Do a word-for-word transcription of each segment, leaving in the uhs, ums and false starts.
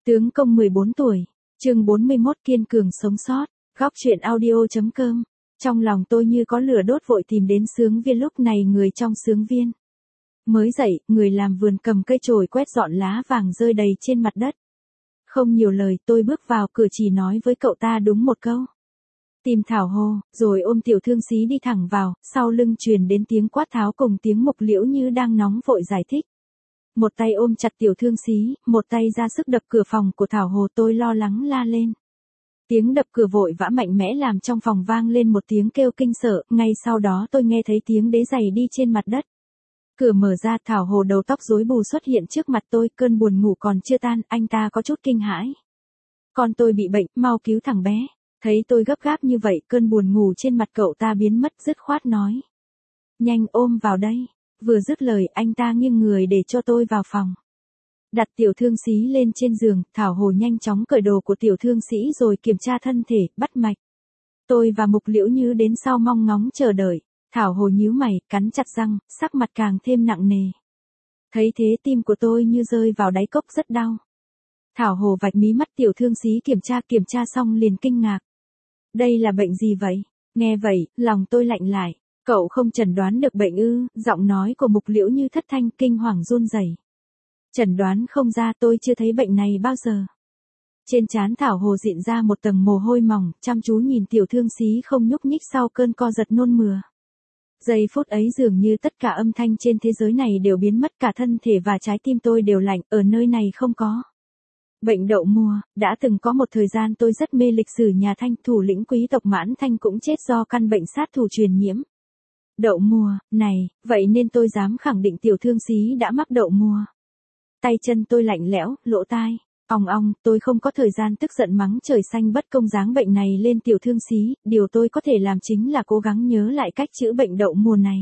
Tướng công mười bốn tuổi, chương bốn mươi mốt kiên cường sống sót, góc truyện audio.com. Trong lòng tôi như có lửa đốt vội tìm đến xướng viên lúc này người trong xướng viên. Mới dậy, người làm vườn cầm cây chổi quét dọn lá vàng rơi đầy trên mặt đất. Không nhiều lời tôi bước vào cửa chỉ nói với cậu ta đúng một câu. Tìm Thảo Hồ, rồi ôm Tiểu Thương Xí đi thẳng vào, sau lưng truyền đến tiếng quát tháo cùng tiếng Mục Liễu Như đang nóng vội giải thích. Một tay ôm chặt Tiểu Thương Xí, một tay ra sức đập cửa phòng của Thảo Hồ tôi lo lắng la lên. Tiếng đập cửa vội vã mạnh mẽ làm trong phòng vang lên một tiếng kêu kinh sợ, ngay sau đó tôi nghe thấy tiếng đế giày đi trên mặt đất. Cửa mở ra Thảo Hồ đầu tóc rối bù xuất hiện trước mặt tôi, cơn buồn ngủ còn chưa tan, anh ta có chút kinh hãi. Con tôi bị bệnh, mau cứu thằng bé. Thấy tôi gấp gáp như vậy, cơn buồn ngủ trên mặt cậu ta biến mất dứt khoát nói. Nhanh ôm vào đây. Vừa dứt lời anh ta nghiêng người để cho tôi vào phòng. Đặt Tiểu Thương Xí lên trên giường, Thảo Hồ nhanh chóng cởi đồ của Tiểu Thương Sĩ rồi kiểm tra thân thể, bắt mạch. Tôi và Mục Liễu Như đến sau mong ngóng chờ đợi. Thảo Hồ nhíu mày, cắn chặt răng, sắc mặt càng thêm nặng nề. Thấy thế tim của tôi như rơi vào đáy cốc rất đau. Thảo Hồ vạch mí mắt Tiểu Thương Xí kiểm tra kiểm tra xong liền kinh ngạc. Đây là bệnh gì vậy? Nghe vậy, lòng tôi lạnh lại. Cậu không chẩn đoán được bệnh ư? Giọng nói của Mục Liễu Như thất thanh kinh hoàng run rẩy. Chẩn đoán không ra, tôi chưa thấy bệnh này bao giờ. Trên trán Thảo Hồ dịn ra một tầng mồ hôi mỏng, chăm chú nhìn Tiểu Thương Xí không nhúc nhích sau cơn co giật nôn mửa. Giây phút ấy dường như tất cả âm thanh trên thế giới này đều biến mất, cả thân thể và trái tim tôi đều lạnh, ở nơi này không có. Bệnh đậu mùa, đã từng có một thời gian tôi rất mê lịch sử nhà Thanh, thủ lĩnh quý tộc Mãn Thanh cũng chết do căn bệnh sát thủ truyền nhiễm. Đậu mùa, này, vậy nên tôi dám khẳng định Tiểu Thương Xí đã mắc đậu mùa. Tay chân tôi lạnh lẽo, lỗ tai, ong ong, tôi không có thời gian tức giận mắng trời xanh bất công giáng bệnh này lên Tiểu Thương Xí, điều tôi có thể làm chính là cố gắng nhớ lại cách chữa bệnh đậu mùa này.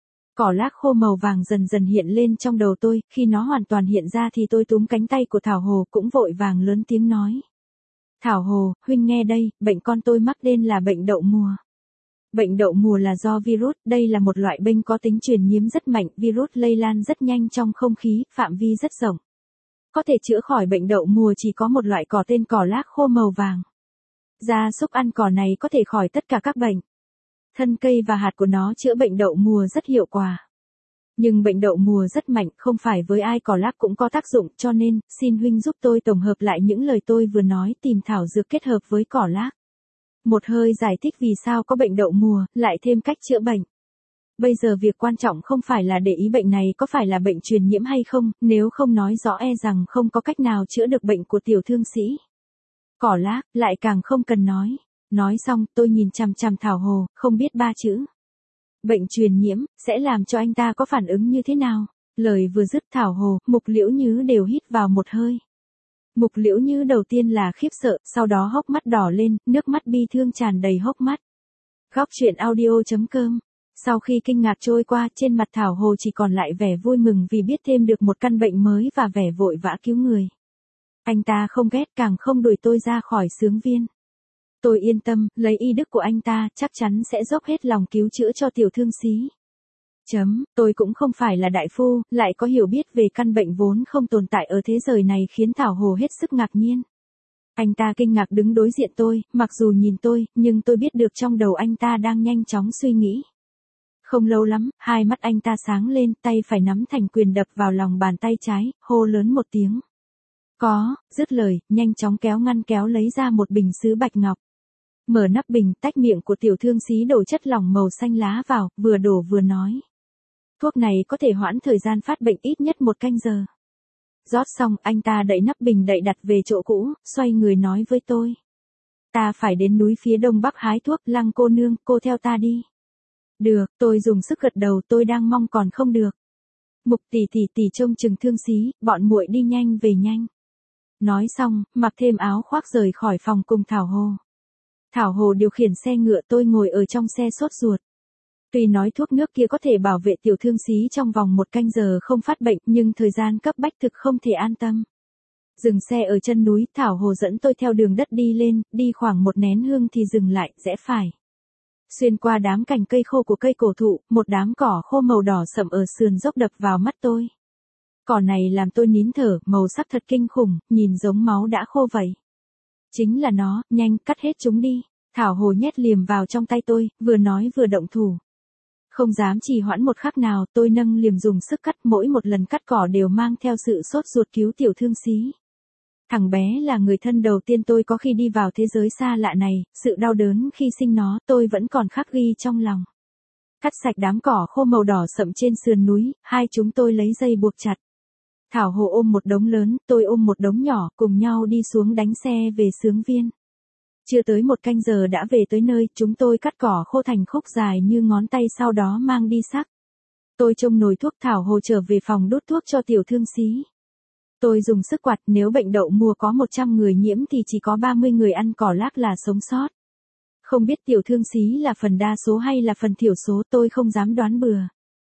Cỏ lác khô màu vàng dần dần hiện lên trong đầu tôi, khi nó hoàn toàn hiện ra thì tôi túm cánh tay của Thảo Hồ cũng vội vàng lớn tiếng nói. Thảo Hồ, huynh nghe đây, bệnh con tôi mắc tên là bệnh đậu mùa. Bệnh đậu mùa là do virus, đây là một loại bệnh có tính truyền nhiễm rất mạnh, virus lây lan rất nhanh trong không khí, phạm vi rất rộng. Có thể chữa khỏi bệnh đậu mùa chỉ có một loại cỏ tên cỏ lác khô màu vàng. Gia súc ăn cỏ này có thể khỏi tất cả các bệnh. Thân cây và hạt của nó chữa bệnh đậu mùa rất hiệu quả. Nhưng bệnh đậu mùa rất mạnh, không phải với ai cỏ lác cũng có tác dụng, cho nên, xin huynh giúp tôi tổng hợp lại những lời tôi vừa nói, tìm thảo dược kết hợp với cỏ lác. Một hơi giải thích vì sao có bệnh đậu mùa, lại thêm cách chữa bệnh. Bây giờ việc quan trọng không phải là để ý bệnh này có phải là bệnh truyền nhiễm hay không, nếu không nói rõ e rằng không có cách nào chữa được bệnh của Tiểu Thương Sĩ. Cỏ lác, lại càng không cần nói. Nói xong, tôi nhìn chằm chằm Thảo Hồ, không biết ba chữ. Bệnh truyền nhiễm, sẽ làm cho anh ta có phản ứng như thế nào? Lời vừa dứt Thảo Hồ, Mục Liễu Như đều hít vào một hơi. Mục Liễu Như đầu tiên là khiếp sợ, sau đó hốc mắt đỏ lên, nước mắt bi thương tràn đầy hốc mắt. Góc truyện audio.com. Sau khi kinh ngạc trôi qua, trên mặt Thảo Hồ chỉ còn lại vẻ vui mừng vì biết thêm được một căn bệnh mới và vẻ vội vã cứu người. Anh ta không ghét càng không đuổi tôi ra khỏi xướng viên. Tôi yên tâm, lấy y đức của anh ta, chắc chắn sẽ dốc hết lòng cứu chữa cho Tiểu Thương Xí. Chấm, tôi cũng không phải là đại phu, lại có hiểu biết về căn bệnh vốn không tồn tại ở thế giới này khiến Thảo Hồ hết sức ngạc nhiên. Anh ta kinh ngạc đứng đối diện tôi, mặc dù nhìn tôi, nhưng tôi biết được trong đầu anh ta đang nhanh chóng suy nghĩ. Không lâu lắm, hai mắt anh ta sáng lên, tay phải nắm thành quyền đập vào lòng bàn tay trái, hô lớn một tiếng. Có, dứt lời, nhanh chóng kéo ngăn kéo lấy ra một bình sứ bạch ngọc. Mở nắp bình, tách miệng của Tiểu Thương Xí đổ chất lỏng màu xanh lá vào, vừa đổ vừa nói. Thuốc này có thể hoãn thời gian phát bệnh ít nhất một canh giờ. Rót xong, anh ta đậy nắp bình đậy đặt về chỗ cũ, xoay người nói với tôi. Ta phải đến núi phía đông bắc hái thuốc, Lăng cô nương, cô theo ta đi. Được, tôi dùng sức gật đầu, tôi đang mong còn không được. Mục tỷ tỷ tỷ trông chừng Thương Xí, bọn muội đi nhanh về nhanh. Nói xong, mặc thêm áo khoác rời khỏi phòng cùng Thảo Hồ. Thảo Hồ điều khiển xe ngựa, tôi ngồi ở trong xe sốt ruột. Tuy nói thuốc nước kia có thể bảo vệ Tiểu Thương Xí trong vòng một canh giờ không phát bệnh, nhưng thời gian cấp bách thực không thể an tâm. Dừng xe ở chân núi, Thảo Hồ dẫn tôi theo đường đất đi lên, đi khoảng một nén hương thì dừng lại, rẽ phải. Xuyên qua đám cành cây khô của cây cổ thụ, một đám cỏ khô màu đỏ sậm ở sườn dốc đập vào mắt tôi. Cỏ này làm tôi nín thở, màu sắc thật kinh khủng, nhìn giống máu đã khô vậy. Chính là nó, nhanh, cắt hết chúng đi. Thảo Hồ nhét liềm vào trong tay tôi, vừa nói vừa động thủ. Không dám trì hoãn một khắc nào, tôi nâng liềm dùng sức cắt, mỗi một lần cắt cỏ đều mang theo sự sốt ruột cứu tiểu thương xí. Thằng bé là người thân đầu tiên tôi có khi đi vào thế giới xa lạ này, sự đau đớn khi sinh nó tôi vẫn còn khắc ghi trong lòng. Cắt sạch đám cỏ khô màu đỏ sậm trên sườn núi, hai chúng tôi lấy dây buộc chặt. Thảo Hồ ôm một đống lớn, tôi ôm một đống nhỏ, cùng nhau đi xuống đánh xe về Xướng Viên. Chưa tới một canh giờ đã về tới nơi, chúng tôi cắt cỏ khô thành khúc dài như ngón tay, sau đó mang đi sắc. Tôi trông nồi thuốc, Thảo Hồ trở về phòng đút thuốc cho tiểu thương xí. Tôi dùng sức quạt, nếu bệnh đậu mùa có một trăm người nhiễm thì chỉ có ba mươi người ăn cỏ lác là sống sót. Không biết tiểu thương xí là phần đa số hay là phần thiểu số, tôi không dám đoán bừa.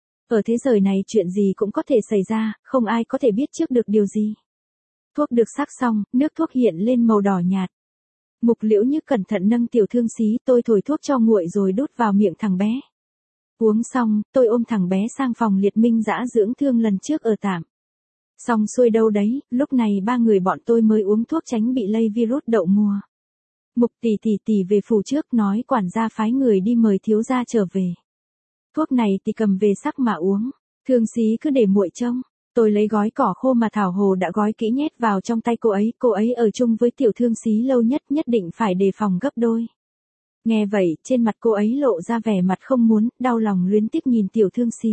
Ở thế giới này chuyện gì cũng có thể xảy ra, không ai có thể biết trước được điều gì. Thuốc được sắc xong, nước thuốc hiện lên màu đỏ nhạt. Mục Liễu Như cẩn thận nâng tiểu thương xí, tôi thổi thuốc cho nguội rồi đút vào miệng thằng bé. Uống xong, tôi ôm thằng bé sang phòng Liệt Minh Dã dưỡng thương lần trước ở tạm. Xong xuôi đâu đấy, lúc này ba người bọn tôi mới uống thuốc tránh bị lây virus đậu mùa. Mục tỷ tỷ tỷ về phủ trước, nói quản gia phái người đi mời thiếu gia trở về. Thuốc này thì cầm về sắc mà uống, thương xí cứ để nguội trông. Tôi lấy gói cỏ khô mà Thảo Hồ đã gói kỹ nhét vào trong tay cô ấy, cô ấy ở chung với tiểu thương xí lâu nhất, nhất định phải đề phòng gấp đôi. Nghe vậy, trên mặt cô ấy lộ ra vẻ mặt không muốn, đau lòng luyến tiếc nhìn tiểu thương xí.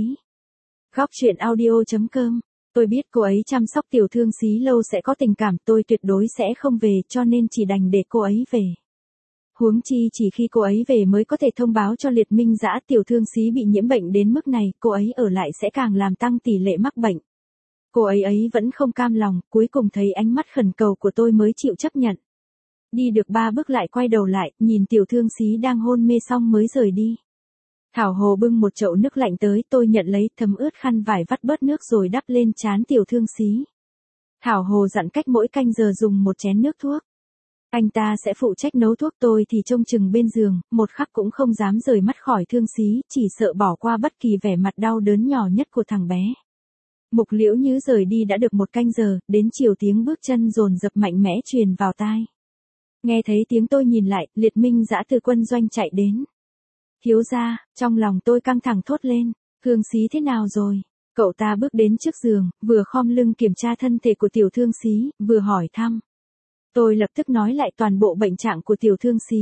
Góc truyện audio chấm com. Tôi biết cô ấy chăm sóc tiểu thương xí lâu sẽ có tình cảm, tôi tuyệt đối sẽ không về, cho nên chỉ đành để cô ấy về. Huống chi chỉ khi cô ấy về mới có thể thông báo cho Liệt Minh Dã tiểu thương xí bị nhiễm bệnh đến mức này, cô ấy ở lại sẽ càng làm tăng tỷ lệ mắc bệnh. Cô ấy ấy vẫn không cam lòng, cuối cùng thấy ánh mắt khẩn cầu của tôi mới chịu chấp nhận. Đi được ba bước lại quay đầu lại, nhìn tiểu thương xí đang hôn mê xong mới rời đi. Thảo Hồ bưng một chậu nước lạnh tới, tôi nhận lấy, thấm ướt khăn vải vắt bớt nước rồi đắp lên trán tiểu thương xí. Thảo Hồ dặn cách mỗi canh giờ dùng một chén nước thuốc. Anh ta sẽ phụ trách nấu thuốc, tôi thì trông chừng bên giường, một khắc cũng không dám rời mắt khỏi thương xí, chỉ sợ bỏ qua bất kỳ vẻ mặt đau đớn nhỏ nhất của thằng bé. Mục Liễu Như rời đi đã được một canh giờ, đến chiều tiếng bước chân dồn dập mạnh mẽ truyền vào tai. Nghe thấy tiếng tôi nhìn lại, Liệt Minh Dã từ quân doanh chạy đến. Thiếu gia, trong lòng tôi căng thẳng thốt lên, thương xí thế nào rồi? Cậu ta bước đến trước giường, vừa khom lưng kiểm tra thân thể của tiểu thương xí, vừa hỏi thăm. Tôi lập tức nói lại toàn bộ bệnh trạng của tiểu thương xí.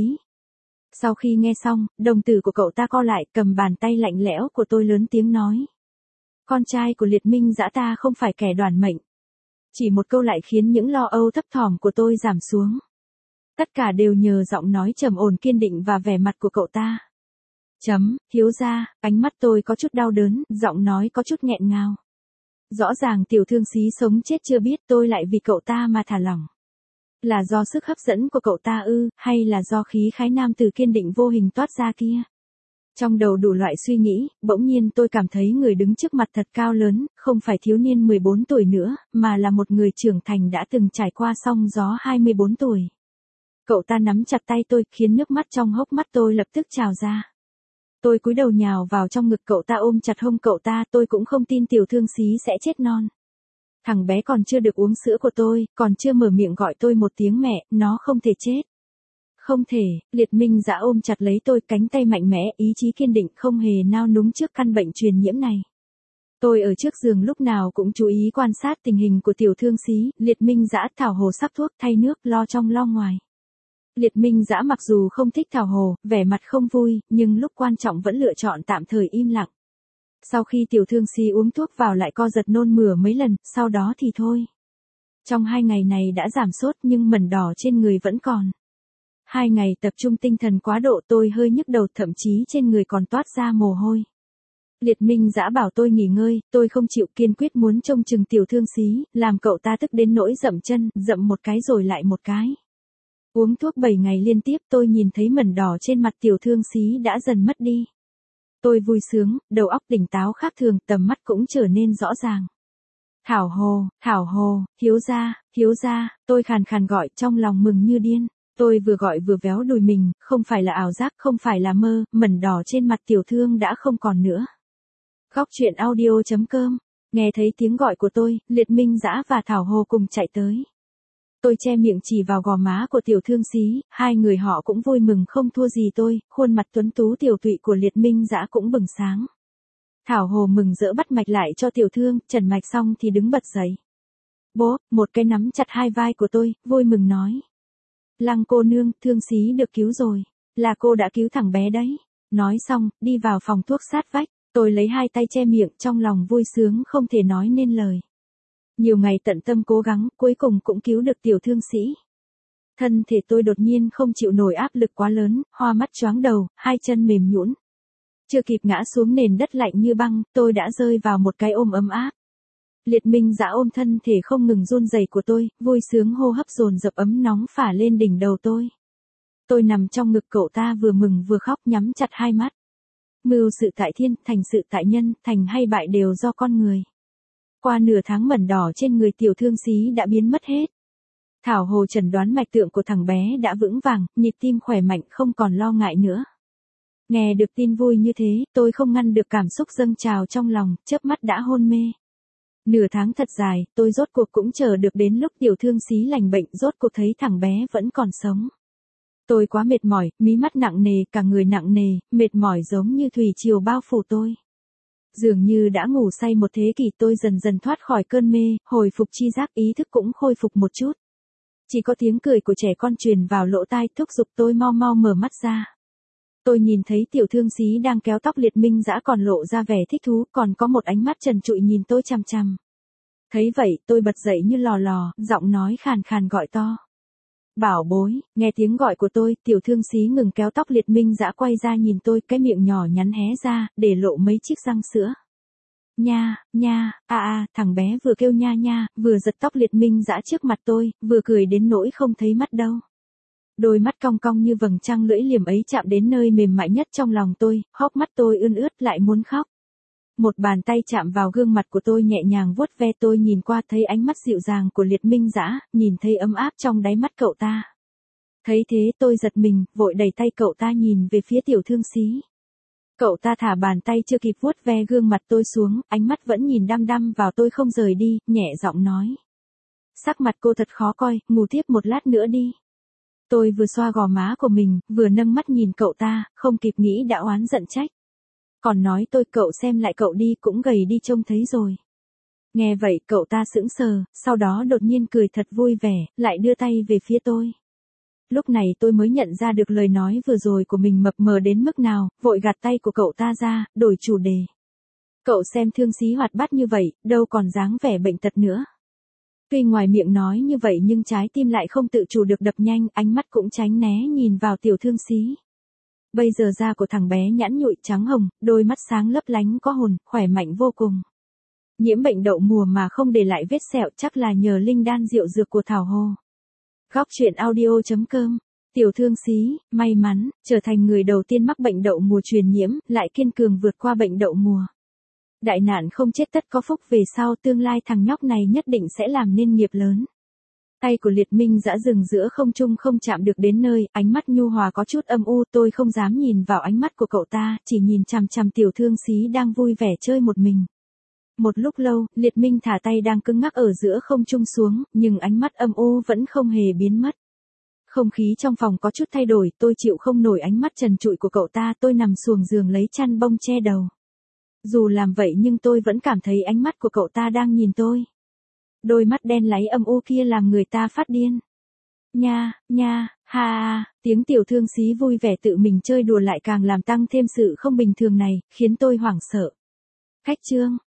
Sau khi nghe xong, đồng tử của cậu ta co lại, cầm bàn tay lạnh lẽo của tôi lớn tiếng nói. Con trai của Liệt Minh Dã ta không phải kẻ đoản mệnh. Chỉ một câu lại khiến những lo âu thấp thỏm của tôi giảm xuống. Tất cả đều nhờ giọng nói trầm ổn kiên định và vẻ mặt của cậu ta. Chấm, thiếu gia, ánh mắt tôi có chút đau đớn, giọng nói có chút nghẹn ngào. Rõ ràng tiểu thương xí sống chết chưa biết, tôi lại vì cậu ta mà thả lỏng. Là do sức hấp dẫn của cậu ta ư, hay là do khí khái nam tử kiên định vô hình toát ra kia? Trong đầu đủ loại suy nghĩ, bỗng nhiên tôi cảm thấy người đứng trước mặt thật cao lớn, không phải thiếu niên mười bốn tuổi nữa, mà là một người trưởng thành đã từng trải qua sóng gió hai mươi bốn tuổi. Cậu ta nắm chặt tay tôi, khiến nước mắt trong hốc mắt tôi lập tức trào ra. Tôi cúi đầu nhào vào trong ngực cậu ta, ôm chặt hông cậu ta, tôi cũng không tin tiểu thương xí sẽ chết non. Thằng bé còn chưa được uống sữa của tôi, còn chưa mở miệng gọi tôi một tiếng mẹ, nó không thể chết. Không thể, Liệt Minh Dã ôm chặt lấy tôi, cánh tay mạnh mẽ, ý chí kiên định, không hề nao núng trước căn bệnh truyền nhiễm này. Tôi ở trước giường lúc nào cũng chú ý quan sát tình hình của tiểu thương xí, Liệt Minh Dã. Thảo Hồ sắc thuốc, thay nước, lo trong lo ngoài. Liệt Minh Dã mặc dù không thích Thảo Hồ, vẻ mặt không vui, nhưng lúc quan trọng vẫn lựa chọn tạm thời im lặng. Sau khi tiểu thương xí uống thuốc vào lại co giật nôn mửa mấy lần, sau đó thì thôi. Trong hai ngày này đã giảm sốt nhưng mẩn đỏ trên người vẫn còn. Hai ngày tập trung tinh thần quá độ, tôi hơi nhức đầu, thậm chí trên người còn toát ra mồ hôi. Liệt Minh Dã bảo tôi nghỉ ngơi, tôi không chịu, kiên quyết muốn trông chừng tiểu thương xí, làm cậu ta tức đến nỗi dậm chân, dậm một cái rồi lại một cái. Uống thuốc bảy ngày liên tiếp, tôi nhìn thấy mẩn đỏ trên mặt tiểu thương xí đã dần mất đi. Tôi vui sướng, đầu óc tỉnh táo khác thường, tầm mắt cũng trở nên rõ ràng. Thảo Hồ, Thảo Hồ, thiếu gia, thiếu gia, tôi khàn khàn gọi, trong lòng mừng như điên. Tôi vừa gọi vừa véo đùi mình, không phải là ảo giác, không phải là mơ, mẩn đỏ trên mặt tiểu thương đã không còn nữa. Góc truyện audio chấm com Nghe thấy tiếng gọi của tôi, Liệt Minh Dã và Thảo Hồ cùng chạy tới. Tôi che miệng chỉ vào gò má của tiểu thương xí, hai người họ cũng vui mừng không thua gì tôi, khuôn mặt tuấn tú tiểu tụy của Liệt Minh Dã cũng bừng sáng. Thảo Hồ mừng rỡ bắt mạch lại cho tiểu thương, trần mạch xong thì đứng bật dậy. Bố, một cái nắm chặt hai vai của tôi, vui mừng nói. Lăng cô nương, thương xí được cứu rồi, là cô đã cứu thằng bé đấy. Nói xong, đi vào phòng thuốc sát vách, tôi lấy hai tay che miệng trong lòng vui sướng không thể nói nên lời. Nhiều ngày tận tâm cố gắng, cuối cùng cũng cứu được tiểu thương sĩ. Thân thể tôi đột nhiên không chịu nổi áp lực quá lớn, hoa mắt choáng đầu, hai chân mềm nhũn. Chưa kịp ngã xuống nền đất lạnh như băng, tôi đã rơi vào một cái ôm ấm áp. Liệt Minh Dã ôm thân thể không ngừng run rẩy của tôi, vui sướng hô hấp dồn dập ấm nóng phả lên đỉnh đầu tôi. Tôi nằm trong ngực cậu ta vừa mừng vừa khóc nhắm chặt hai mắt. Mưu sự tại thiên, thành sự tại nhân, thành hay bại đều do con người. Qua nửa tháng mẩn đỏ trên người tiểu thương xí đã biến mất hết. Thảo Hồ chẩn đoán mạch tượng của thằng bé đã vững vàng, nhịp tim khỏe mạnh không còn lo ngại nữa. Nghe được tin vui như thế, tôi không ngăn được cảm xúc dâng trào trong lòng, chớp mắt đã hôn mê. Nửa tháng thật dài, tôi rốt cuộc cũng chờ được đến lúc tiểu thương xí lành bệnh, rốt cuộc thấy thằng bé vẫn còn sống. Tôi quá mệt mỏi, mí mắt nặng nề, cả người nặng nề, mệt mỏi giống như thủy triều bao phủ tôi. Dường như đã ngủ say một thế kỷ, tôi dần dần thoát khỏi cơn mê, hồi phục tri giác, ý thức cũng khôi phục một chút. Chỉ có tiếng cười của trẻ con truyền vào lỗ tai thúc giục tôi mau mau mở mắt ra. Tôi nhìn thấy tiểu thương xí đang kéo tóc Liệt Minh Dã còn lộ ra vẻ thích thú, còn có một ánh mắt trần trụi nhìn tôi chằm chằm. Thấy vậy, tôi bật dậy như lò lò, giọng nói khàn khàn gọi to. Bảo bối, nghe tiếng gọi của tôi, tiểu thương xí ngừng kéo tóc Liệt Minh Dã quay ra nhìn tôi, cái miệng nhỏ nhắn hé ra, để lộ mấy chiếc răng sữa. Nha, nha, a a, thằng bé vừa kêu nha nha, vừa giật tóc Liệt Minh Dã trước mặt tôi, vừa cười đến nỗi không thấy mắt đâu. Đôi mắt cong cong như vầng trăng lưỡi liềm ấy chạm đến nơi mềm mại nhất trong lòng tôi, hốc mắt tôi ươn ướt lại muốn khóc. Một bàn tay chạm vào gương mặt của tôi nhẹ nhàng vuốt ve, tôi nhìn qua thấy ánh mắt dịu dàng của Liệt Minh Dã, nhìn thấy ấm áp trong đáy mắt cậu ta. Thấy thế tôi giật mình, vội đẩy tay cậu ta nhìn về phía tiểu thương xí. Cậu ta thả bàn tay chưa kịp vuốt ve gương mặt tôi xuống, ánh mắt vẫn nhìn đăm đăm vào tôi không rời đi, nhẹ giọng nói. Sắc mặt cô thật khó coi, ngủ tiếp một lát nữa đi. Tôi vừa xoa gò má của mình, vừa nâng mắt nhìn cậu ta, không kịp nghĩ đã oán giận trách. Còn nói tôi cậu xem lại cậu đi cũng gầy đi trông thấy rồi. Nghe vậy cậu ta sững sờ, sau đó đột nhiên cười thật vui vẻ, lại đưa tay về phía tôi. Lúc này tôi mới nhận ra được lời nói vừa rồi của mình mập mờ đến mức nào, vội gạt tay của cậu ta ra, đổi chủ đề. Cậu xem thương xí hoạt bát như vậy, đâu còn dáng vẻ bệnh tật nữa. Tuy ngoài miệng nói như vậy nhưng trái tim lại không tự chủ được đập nhanh, ánh mắt cũng tránh né nhìn vào tiểu thương xí. Bây giờ da của thằng bé nhẵn nhụi trắng hồng, đôi mắt sáng lấp lánh có hồn, khỏe mạnh vô cùng. Nhiễm bệnh đậu mùa mà không để lại vết sẹo chắc là nhờ linh đan rượu dược của Thảo Hồ. Góc truyện audio chấm com. Tiểu thương xí, may mắn, trở thành người đầu tiên mắc bệnh đậu mùa truyền nhiễm, lại kiên cường vượt qua bệnh đậu mùa. Đại nạn không chết tất có phúc, về sau tương lai thằng nhóc này nhất định sẽ làm nên nghiệp lớn. Tay của Liệt Minh Dã dừng giữa không trung không chạm được đến nơi, ánh mắt nhu hòa có chút âm u, tôi không dám nhìn vào ánh mắt của cậu ta, chỉ nhìn chằm chằm tiểu thương xí đang vui vẻ chơi một mình. Một lúc lâu, Liệt Minh thả tay đang cứng ngắc ở giữa không trung xuống, nhưng ánh mắt âm u vẫn không hề biến mất. Không khí trong phòng có chút thay đổi, tôi chịu không nổi ánh mắt trần trụi của cậu ta, tôi nằm xuồng giường lấy chăn bông che đầu. Dù làm vậy nhưng tôi vẫn cảm thấy ánh mắt của cậu ta đang nhìn tôi. Đôi mắt đen láy âm u kia làm người ta phát điên. Nha, nha, ha ha, tiếng tiểu thương xí vui vẻ tự mình chơi đùa lại càng làm tăng thêm sự không bình thường này, khiến tôi hoảng sợ. Khách chương.